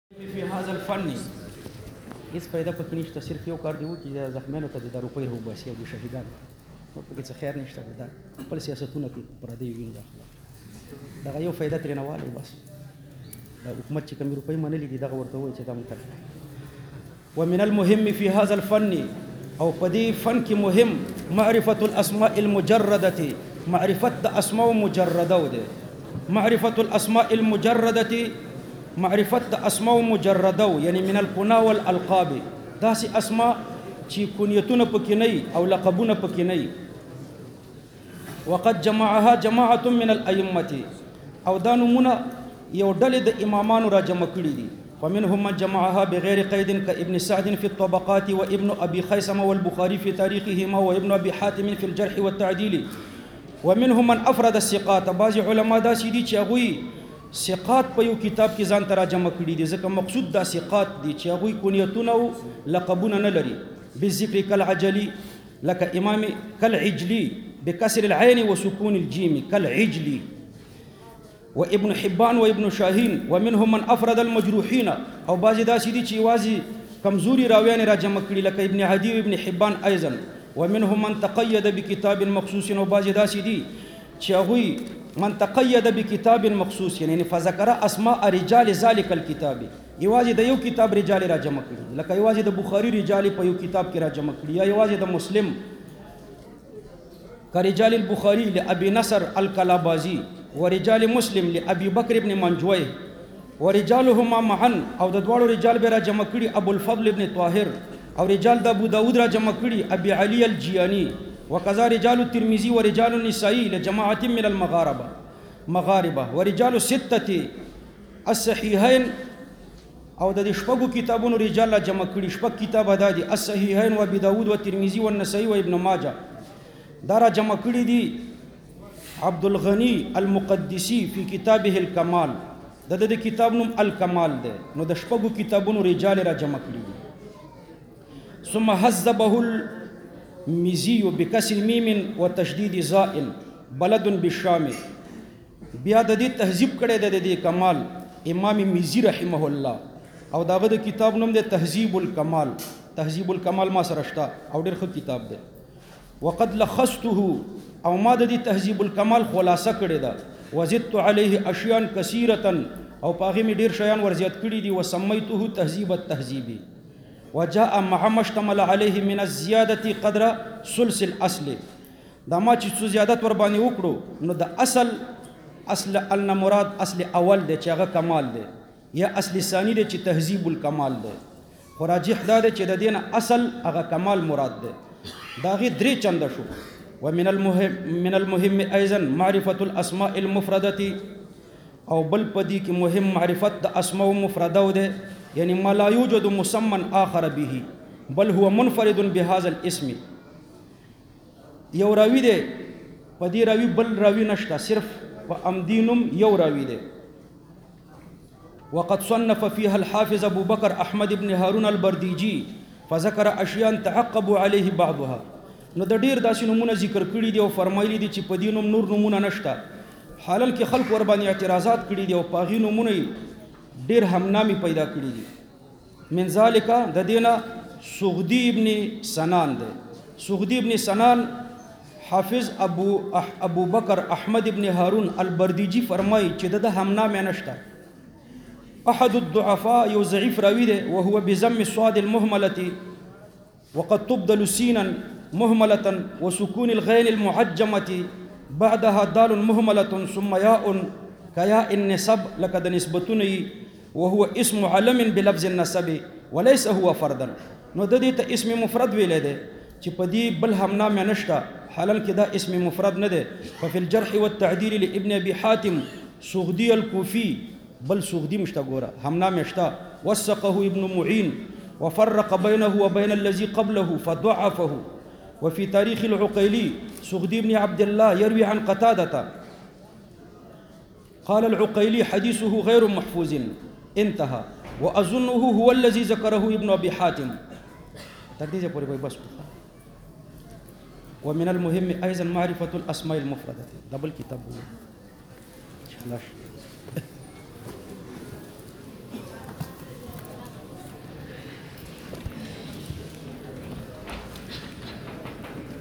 في هذا الفن هیڅ فایده پکې نشته، صرف یو کار دی وکړي چې زخمیانو ته د روپۍ راوباسي او د شهیدانو پکې څه خیر نشته. دا خپل سیاستونه کې پردی ویني داخله دغه یو فایده ترې نه والی بس دا حکومت چې کومې روپۍ منلې دي دغه ورته وایي چې دا مونږ ته. ومن المهم في هذا الفن او په دې فن کې مهم معرفة الاسماء المجردة، معرفت د اسماء مجرده ده. معرفة الاسماء المجردة، معرفت د اسماء مجرده یعنی من الكنا والالقاب، داسې اسماء چې کنیتونه پکې نه او لقبونه پکې نه. وقد جمعها جماعة من الائمه، او دا نمونه یو ډلې د امامانو را جمع کړي دي. فمنهم من جمعها بغير قيد كابن سعد في الطبقات وابن ابي خيثمة والبخاري في تاريخهما وابن ابي حاتم في الجرح والتعديل. ومنهم من افرد الثقات، بعض علما دا سيدي چې هغوی ثقات په یو کتاب کې ځان ته را جمع کړي دي، ځکه مقصود دا ثقات دي چې هغوی کنیتونه او لقبونه نه لري. بالذکر کالعجلي، لکه امام کالعجلي بکسر العين وسکون الجيم کالعجلي. وابن حبان وابن شاهين. ومنهم من افرد المجروحين، او بعض داسې دي چې یوازې کمزوري راویان را جمع کړي لکه ابن عدي وابن حبان ايضا. ومنهم من تقيد بكتاب مخصوص، او بعض داسې دي چې هغوی من تقید بکتاب مخصوص یعنی فذكر اسماء رجال ذلك الكتاب، یوازې د یو کتاب رجال را جمع کړي، لکه یوازې د بخاری رجال په یو کتاب کې را جمع کړي، یا یوازې د مسلم كرجال البخاري لأبي نصر الكلابازي، ورجال مسلم لأبي بكر بن منجويه، ورجالهما معا، او د دوړو رجال به را جمع کړي ابو الفضل بن طاهر، او رجال د ابو داود را جمع کړي ابي علي الجياني. وكذا رجال الترمذي ورجال النسائي لجماعة من المغاربة. ورجال الستة الصحيحين، او د شپږو کتابونو رجال لا جمع کړي، شپږ کتاب ادا دي الصحيحين وابي داود والترمذي والنسائي وابن ماجه. دا را جمع کړي دي عبد الغني المقدسي في كتابه الكمال، د کتاب نوم الکمال ده. نو د شپږو کتابونو رجال را جمع کړي دي. ثم حذبه مزي بكسر ميم وتشديد زائن بلد بالشام. بیا د دې تهذیب کړي د دې کمال امام مزي رحمه الله، او داغه د کتاب نوم د تهذیب الکمال. تهذیب الکمال ما سره شته او ډېر ښه کتاب دی. وقد لخصته، او ما د دې تهذیب الکمال خلاصه کړي ده. وزدت عليه اشياء كثيره، او پاغه می ډېر شیان ورزیات کړي دي. وسميته تهذیب التهذیب. وجاء مع ما اشتمل عليه من الزيادة قدر ثلث الاصل. دا ما چې څه زیادت ور باندې وکړو نو د اصل ان مراد اصل اول دی چې هغه کمال دی، یا اصل ثانی دی چې تهذیب الکمال دی. خو راجح دا دی چې د دین اصل هغه کمال مراد دی. دا غي درې چنده شو. ومن المهم ايضا معرفة الاسماء المفردة، او بل پدې کې مهم معرفت د اسماء مفرده ده، یعنی ما لا يوجد مسمى آخر به بل هو منفرد بهذا الاسم. یو راوی دی په دې راوی بل راوی نشته، صرف په امدینم یو راوی دی. وقد صنف فيها الحافظ ابو بكر احمد بن هارون البرديجي فذكر اشياء تعقب عليه بعضها. نو د ډیر داسې نمونه ذکر کړي دي او فرمایلی دي چې په دې نوم نور نمونه نشته، حالل کې خلق ور باندې اعتراضات کړي دي او پاغي نمونه ډیر همنامي پیدا کړي دي. من ذالک د دینه سغدی ابن سنان ده. سغدی ابن سنان حافظ ابو بکر احمد ابن هارون البردیجی فرمای چې د همنامه نشته. احد الضعفاء یو ضعیف راوی ده، وهو بضم الصاد المهمله وقد تبدل سینا مهمله وسكون الغين المعجمه بعدها دال مهمله ثم ياء كياء النسب لقد نسبتني، وهو اسم علم بلفظ النسب وليس هو فردا. نو د دې ته اسم مفرد ویل دی چې په دې بل همنامه نشته، حالان کې دا اسم مفرد نه دی. ففي الجرح والتعديل لابن ابي حاتم سغدي الكوفي، بل سغدي مشته ګوره همنامه شته. وثقه ابن معين وفرق بينه وبين الذي قبله فضعفه. وفي تاريخ العقيلي سغدي بن عبد الله يروي عن قتادة قال العقيلي حديثه غير محفوظ انتهى، وأظنه هو الذي ذكره ابن أبي حاتم. تقدير پوری بس. ومن المهم أيضا معرفة الأسماء المفردة. دبل كتاب